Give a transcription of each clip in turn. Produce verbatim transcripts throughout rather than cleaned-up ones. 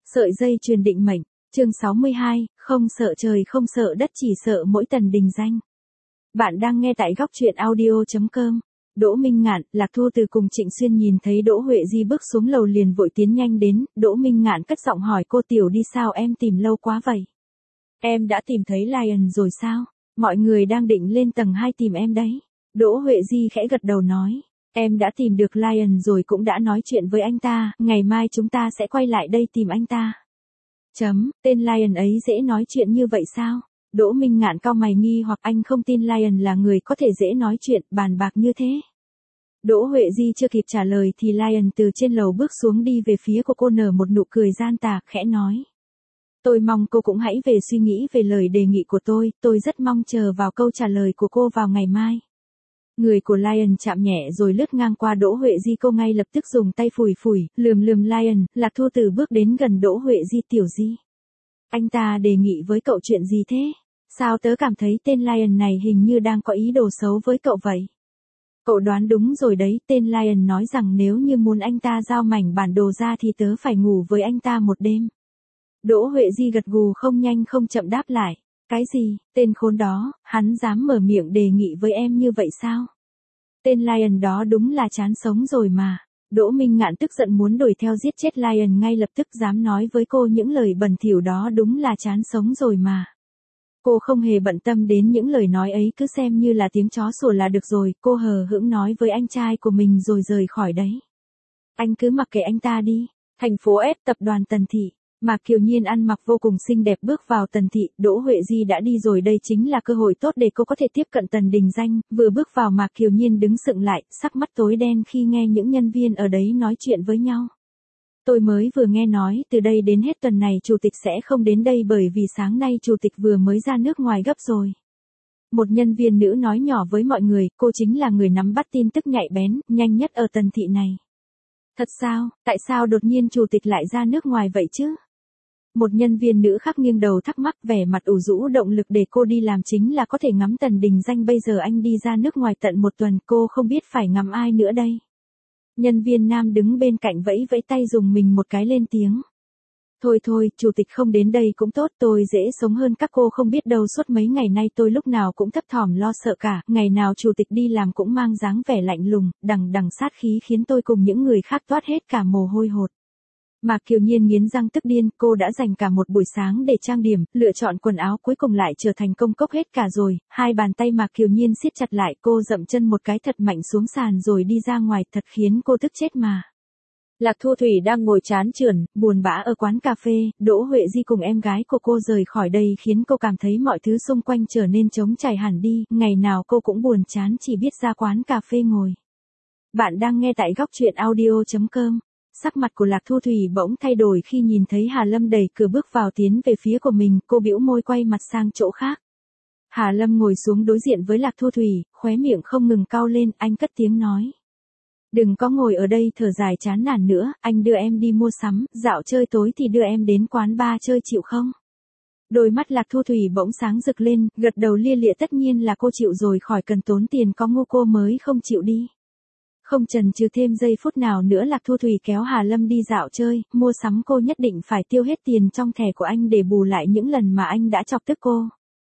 Sợi dây chuyền định mệnh, chương sáu mươi hai, không sợ trời không sợ đất chỉ sợ mỗi Tần Đình Danh. Bạn đang nghe tại góc truyện audio chấm com. Đỗ Minh Ngạn, Lạc Thu Từ cùng Trịnh Xuyên nhìn thấy Đỗ Huệ Di bước xuống lầu liền vội tiến nhanh đến, Đỗ Minh Ngạn cất giọng hỏi cô tiểu đi sao em tìm lâu quá vậy? Em đã tìm thấy Lion rồi sao? Mọi người đang định lên tầng hai tìm em đấy. Đỗ Huệ Di khẽ gật đầu nói, em đã tìm được Lion rồi cũng đã nói chuyện với anh ta, ngày mai chúng ta sẽ quay lại đây tìm anh ta. Chấm, tên Lion ấy dễ nói chuyện như vậy sao? Đỗ Minh Ngạn cau mày nghi hoặc anh không tin Lion là người có thể dễ nói chuyện, bàn bạc như thế. Đỗ Huệ Di chưa kịp trả lời thì Lion từ trên lầu bước xuống đi về phía của cô nở một nụ cười gian tà, khẽ nói. Tôi mong cô cũng hãy về suy nghĩ về lời đề nghị của tôi, tôi rất mong chờ vào câu trả lời của cô vào ngày mai. Người của Lion chạm nhẹ rồi lướt ngang qua Đỗ Huệ Di, cô ngay lập tức dùng tay phủi phủi, lườm lườm Lion. Lạc Thu Từ bước đến gần Đỗ Huệ Di, tiểu Di. Anh ta đề nghị với cậu chuyện gì thế? Sao tớ cảm thấy tên Lion này hình như đang có ý đồ xấu với cậu vậy? Cậu đoán đúng rồi đấy, tên Lion nói rằng nếu như muốn anh ta giao mảnh bản đồ ra thì tớ phải ngủ với anh ta một đêm. Đỗ Huệ Di gật gù không nhanh không chậm đáp lại. Cái gì, tên khốn đó, hắn dám mở miệng đề nghị với em như vậy sao? Tên Lion đó đúng là chán sống rồi mà. Đỗ Minh Ngạn tức giận muốn đuổi theo giết chết Lion ngay lập tức, dám nói với cô những lời bẩn thỉu đó đúng là chán sống rồi mà. Cô không hề bận tâm đến những lời nói ấy, cứ xem như là tiếng chó sủa là được rồi, cô hờ hững nói với anh trai của mình rồi rời khỏi đấy. Anh cứ mặc kệ anh ta đi. Thành phố S, tập đoàn Tần Thị. Mạc Kiều Nhiên ăn mặc vô cùng xinh đẹp bước vào Tần Thị, Đỗ Huệ Di đã đi rồi, đây chính là cơ hội tốt để cô có thể tiếp cận Tần Đình Danh. Vừa bước vào Mạc Kiều Nhiên đứng sững lại, sắc mắt tối đen khi nghe những nhân viên ở đấy nói chuyện với nhau. Tôi mới vừa nghe nói, từ đây đến hết tuần này chủ tịch sẽ không đến đây bởi vì sáng nay chủ tịch vừa mới ra nước ngoài gấp rồi. Một nhân viên nữ nói nhỏ với mọi người, cô chính là người nắm bắt tin tức nhạy bén, nhanh nhất ở Tần Thị này. Thật sao, tại sao đột nhiên chủ tịch lại ra nước ngoài vậy chứ? Một nhân viên nữ khác nghiêng đầu thắc mắc, vẻ mặt ủ rũ, động lực để cô đi làm chính là có thể ngắm Tần Đình Danh, bây giờ anh đi ra nước ngoài tận một tuần, cô không biết phải ngắm ai nữa đây. Nhân viên nam đứng bên cạnh vẫy vẫy tay dùng mình một cái lên tiếng. Thôi thôi, chủ tịch không đến đây cũng tốt, tôi dễ sống hơn các cô không biết đâu, suốt mấy ngày nay tôi lúc nào cũng thấp thỏm lo sợ cả, ngày nào chủ tịch đi làm cũng mang dáng vẻ lạnh lùng, đằng đằng sát khí khiến tôi cùng những người khác toát hết cả mồ hôi hột. Mạc Kiều Nhiên nghiến răng tức điên, cô đã dành cả một buổi sáng để trang điểm, lựa chọn quần áo, cuối cùng lại trở thành công cốc hết cả rồi. Hai bàn tay Mạc Kiều Nhiên siết chặt lại, cô dậm chân một cái thật mạnh xuống sàn rồi đi ra ngoài, thật khiến cô tức chết mà. Lạc Thu Thủy đang ngồi chán chường, buồn bã ở quán cà phê, Đỗ Huệ Di cùng em gái của cô rời khỏi đây khiến cô cảm thấy mọi thứ xung quanh trở nên trống trải hẳn đi, ngày nào cô cũng buồn chán chỉ biết ra quán cà phê ngồi. Bạn đang nghe tại góc truyện audio chấm com. Sắc mặt của Lạc Thu Thủy bỗng thay đổi khi nhìn thấy Hà Lâm đẩy cửa bước vào tiến về phía của mình, cô bĩu môi quay mặt sang chỗ khác. Hà Lâm ngồi xuống đối diện với Lạc Thu Thủy, khóe miệng không ngừng cau lên, anh cất tiếng nói. Đừng có ngồi ở đây thở dài chán nản nữa, anh đưa em đi mua sắm, dạo chơi tối thì đưa em đến quán bar chơi chịu không? Đôi mắt Lạc Thu Thủy bỗng sáng rực lên, gật đầu lia lịa, tất nhiên là cô chịu rồi, khỏi cần tốn tiền có ngu cô mới không chịu đi. Không chần chừ thêm giây phút nào nữa, Lạc Thu Thủy kéo Hà Lâm đi dạo chơi, mua sắm, cô nhất định phải tiêu hết tiền trong thẻ của anh để bù lại những lần mà anh đã chọc tức cô.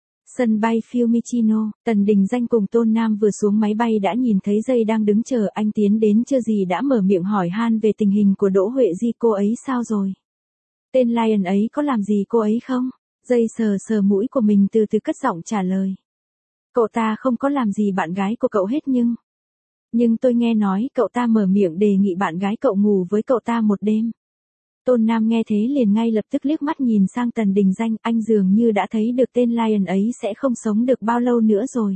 Sân bay Fiumicino, Tần Đình Danh cùng Tôn Nam vừa xuống máy bay đã nhìn thấy Dây đang đứng chờ, anh tiến đến chưa gì đã mở miệng hỏi han về tình hình của Đỗ Huệ Di, cô ấy sao rồi? Tên Lion ấy có làm gì cô ấy không? Dây sờ sờ mũi của mình từ từ cất giọng trả lời. Cậu ta không có làm gì bạn gái của cậu hết nhưng... Nhưng tôi nghe nói cậu ta mở miệng đề nghị bạn gái cậu ngủ với cậu ta một đêm. Tôn Nam nghe thế liền ngay lập tức liếc mắt nhìn sang Tần Đình Danh, anh dường như đã thấy được tên Lion ấy sẽ không sống được bao lâu nữa rồi.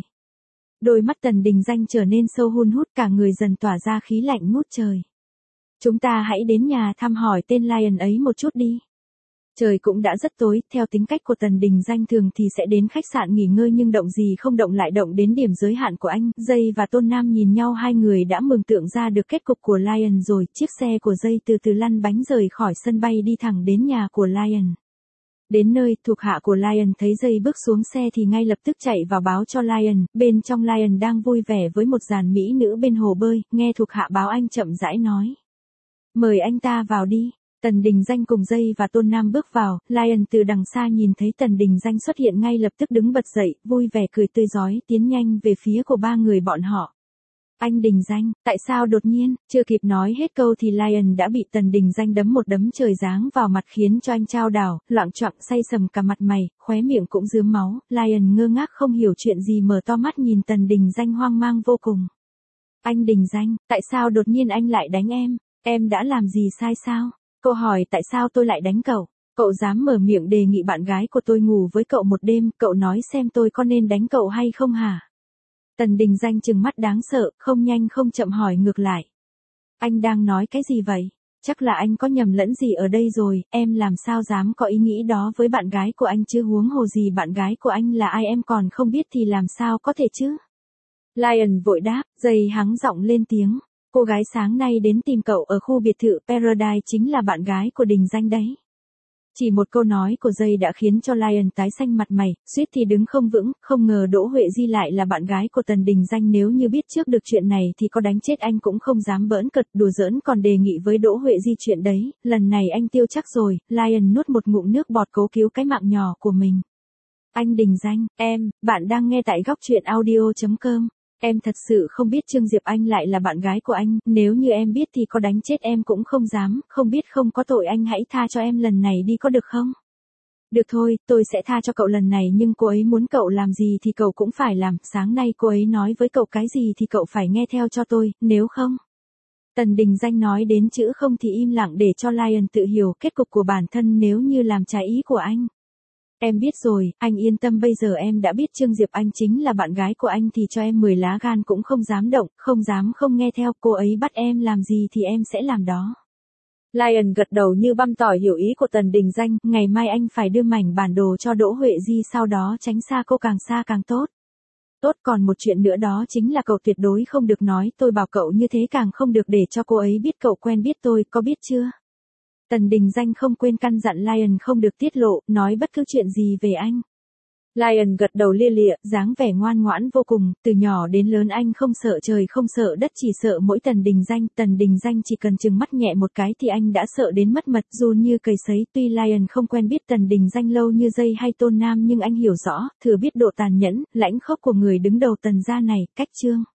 Đôi mắt Tần Đình Danh trở nên sâu hun hút, cả người dần tỏa ra khí lạnh ngút trời. Chúng ta hãy đến nhà thăm hỏi tên Lion ấy một chút đi. Trời cũng đã rất tối, theo tính cách của Tần Đình Danh thường thì sẽ đến khách sạn nghỉ ngơi nhưng động gì không động lại động đến điểm giới hạn của anh. Dây và Tôn Nam nhìn nhau, hai người đã mường tượng ra được kết cục của Lion rồi, chiếc xe của Dây từ từ lăn bánh rời khỏi sân bay đi thẳng đến nhà của Lion. Đến nơi, thuộc hạ của Lion thấy Dây bước xuống xe thì ngay lập tức chạy vào báo cho Lion, bên trong Lion đang vui vẻ với một dàn mỹ nữ bên hồ bơi, nghe thuộc hạ báo anh chậm rãi nói. Mời anh ta vào đi. Tần Đình Danh cùng Dây và Tôn Nam bước vào, Lion từ đằng xa nhìn thấy Tần Đình Danh xuất hiện ngay lập tức đứng bật dậy, vui vẻ cười tươi rói tiến nhanh về phía của ba người bọn họ. Anh Đình Danh, tại sao đột nhiên, chưa kịp nói hết câu thì Lion đã bị Tần Đình Danh đấm một đấm trời giáng vào mặt khiến cho anh chao đảo, loạng choạng say sầm cả mặt mày, khóe miệng cũng rướm máu, Lion ngơ ngác không hiểu chuyện gì mở to mắt nhìn Tần Đình Danh hoang mang vô cùng. Anh Đình Danh, tại sao đột nhiên anh lại đánh em, em đã làm gì sai sao? Cô hỏi tại sao tôi lại đánh cậu? Cậu dám mở miệng đề nghị bạn gái của tôi ngủ với cậu một đêm, cậu nói xem tôi có nên đánh cậu hay không hả? Tần Đình Danh trừng mắt đáng sợ, không nhanh không chậm hỏi ngược lại. Anh đang nói cái gì vậy? Chắc là anh có nhầm lẫn gì ở đây rồi, em làm sao dám có ý nghĩ đó với bạn gái của anh chứ, huống hồ gì bạn gái của anh là ai em còn không biết thì làm sao có thể chứ? Lion vội đáp, Dây hắng giọng lên tiếng. Cô gái sáng nay đến tìm cậu ở khu biệt thự Paradise chính là bạn gái của Đình Danh đấy. Chỉ một câu nói của Dây đã khiến cho Lion tái xanh mặt mày, suýt thì đứng không vững, không ngờ Đỗ Huệ Di lại là bạn gái của Tần Đình Danh, nếu như biết trước được chuyện này thì có đánh chết anh cũng không dám bỡn cợt đùa giỡn còn đề nghị với Đỗ Huệ Di chuyện đấy, lần này anh tiêu chắc rồi, Lion nuốt một ngụm nước bọt cố cứu cái mạng nhỏ của mình. Anh Đình Danh, em, bạn đang nghe tại góc truyện audio chấm com. Em thật sự không biết Trương Diệp Anh lại là bạn gái của anh, nếu như em biết thì có đánh chết em cũng không dám, không biết không có tội anh hãy tha cho em lần này đi có được không? Được thôi, tôi sẽ tha cho cậu lần này nhưng cô ấy muốn cậu làm gì thì cậu cũng phải làm, sáng nay cô ấy nói với cậu cái gì thì cậu phải nghe theo cho tôi, nếu không. Tần Đình Danh nói đến chữ không thì im lặng để cho Lion tự hiểu kết cục của bản thân nếu như làm trái ý của anh. Em biết rồi, anh yên tâm, bây giờ em đã biết Trương Diệp Anh chính là bạn gái của anh thì cho em mười lá gan cũng không dám động, không dám không nghe theo, cô ấy bắt em làm gì thì em sẽ làm đó. Lion gật đầu như băm tỏi hiểu ý của Tần Đình Danh, ngày mai anh phải đưa mảnh bản đồ cho Đỗ Huệ Di, sau đó tránh xa cô càng xa càng tốt. Tốt, còn một chuyện nữa đó chính là cậu tuyệt đối không được nói, tôi bảo cậu như thế, càng không được để cho cô ấy biết cậu quen biết tôi, có biết chưa? Tần Đình Danh không quên căn dặn Lion không được tiết lộ, nói bất cứ chuyện gì về anh. Lion gật đầu lia lịa, dáng vẻ ngoan ngoãn vô cùng, từ nhỏ đến lớn anh không sợ trời không sợ đất, chỉ sợ mỗi Tần Đình Danh. Tần Đình Danh chỉ cần chừng mắt nhẹ một cái thì anh đã sợ đến mất mật, run như cầy sấy. Tuy Lion không quen biết Tần Đình Danh lâu như Dây hay Tôn Nam nhưng anh hiểu rõ, thừa biết độ tàn nhẫn, lãnh khốc của người đứng đầu Tần gia này, cách Trương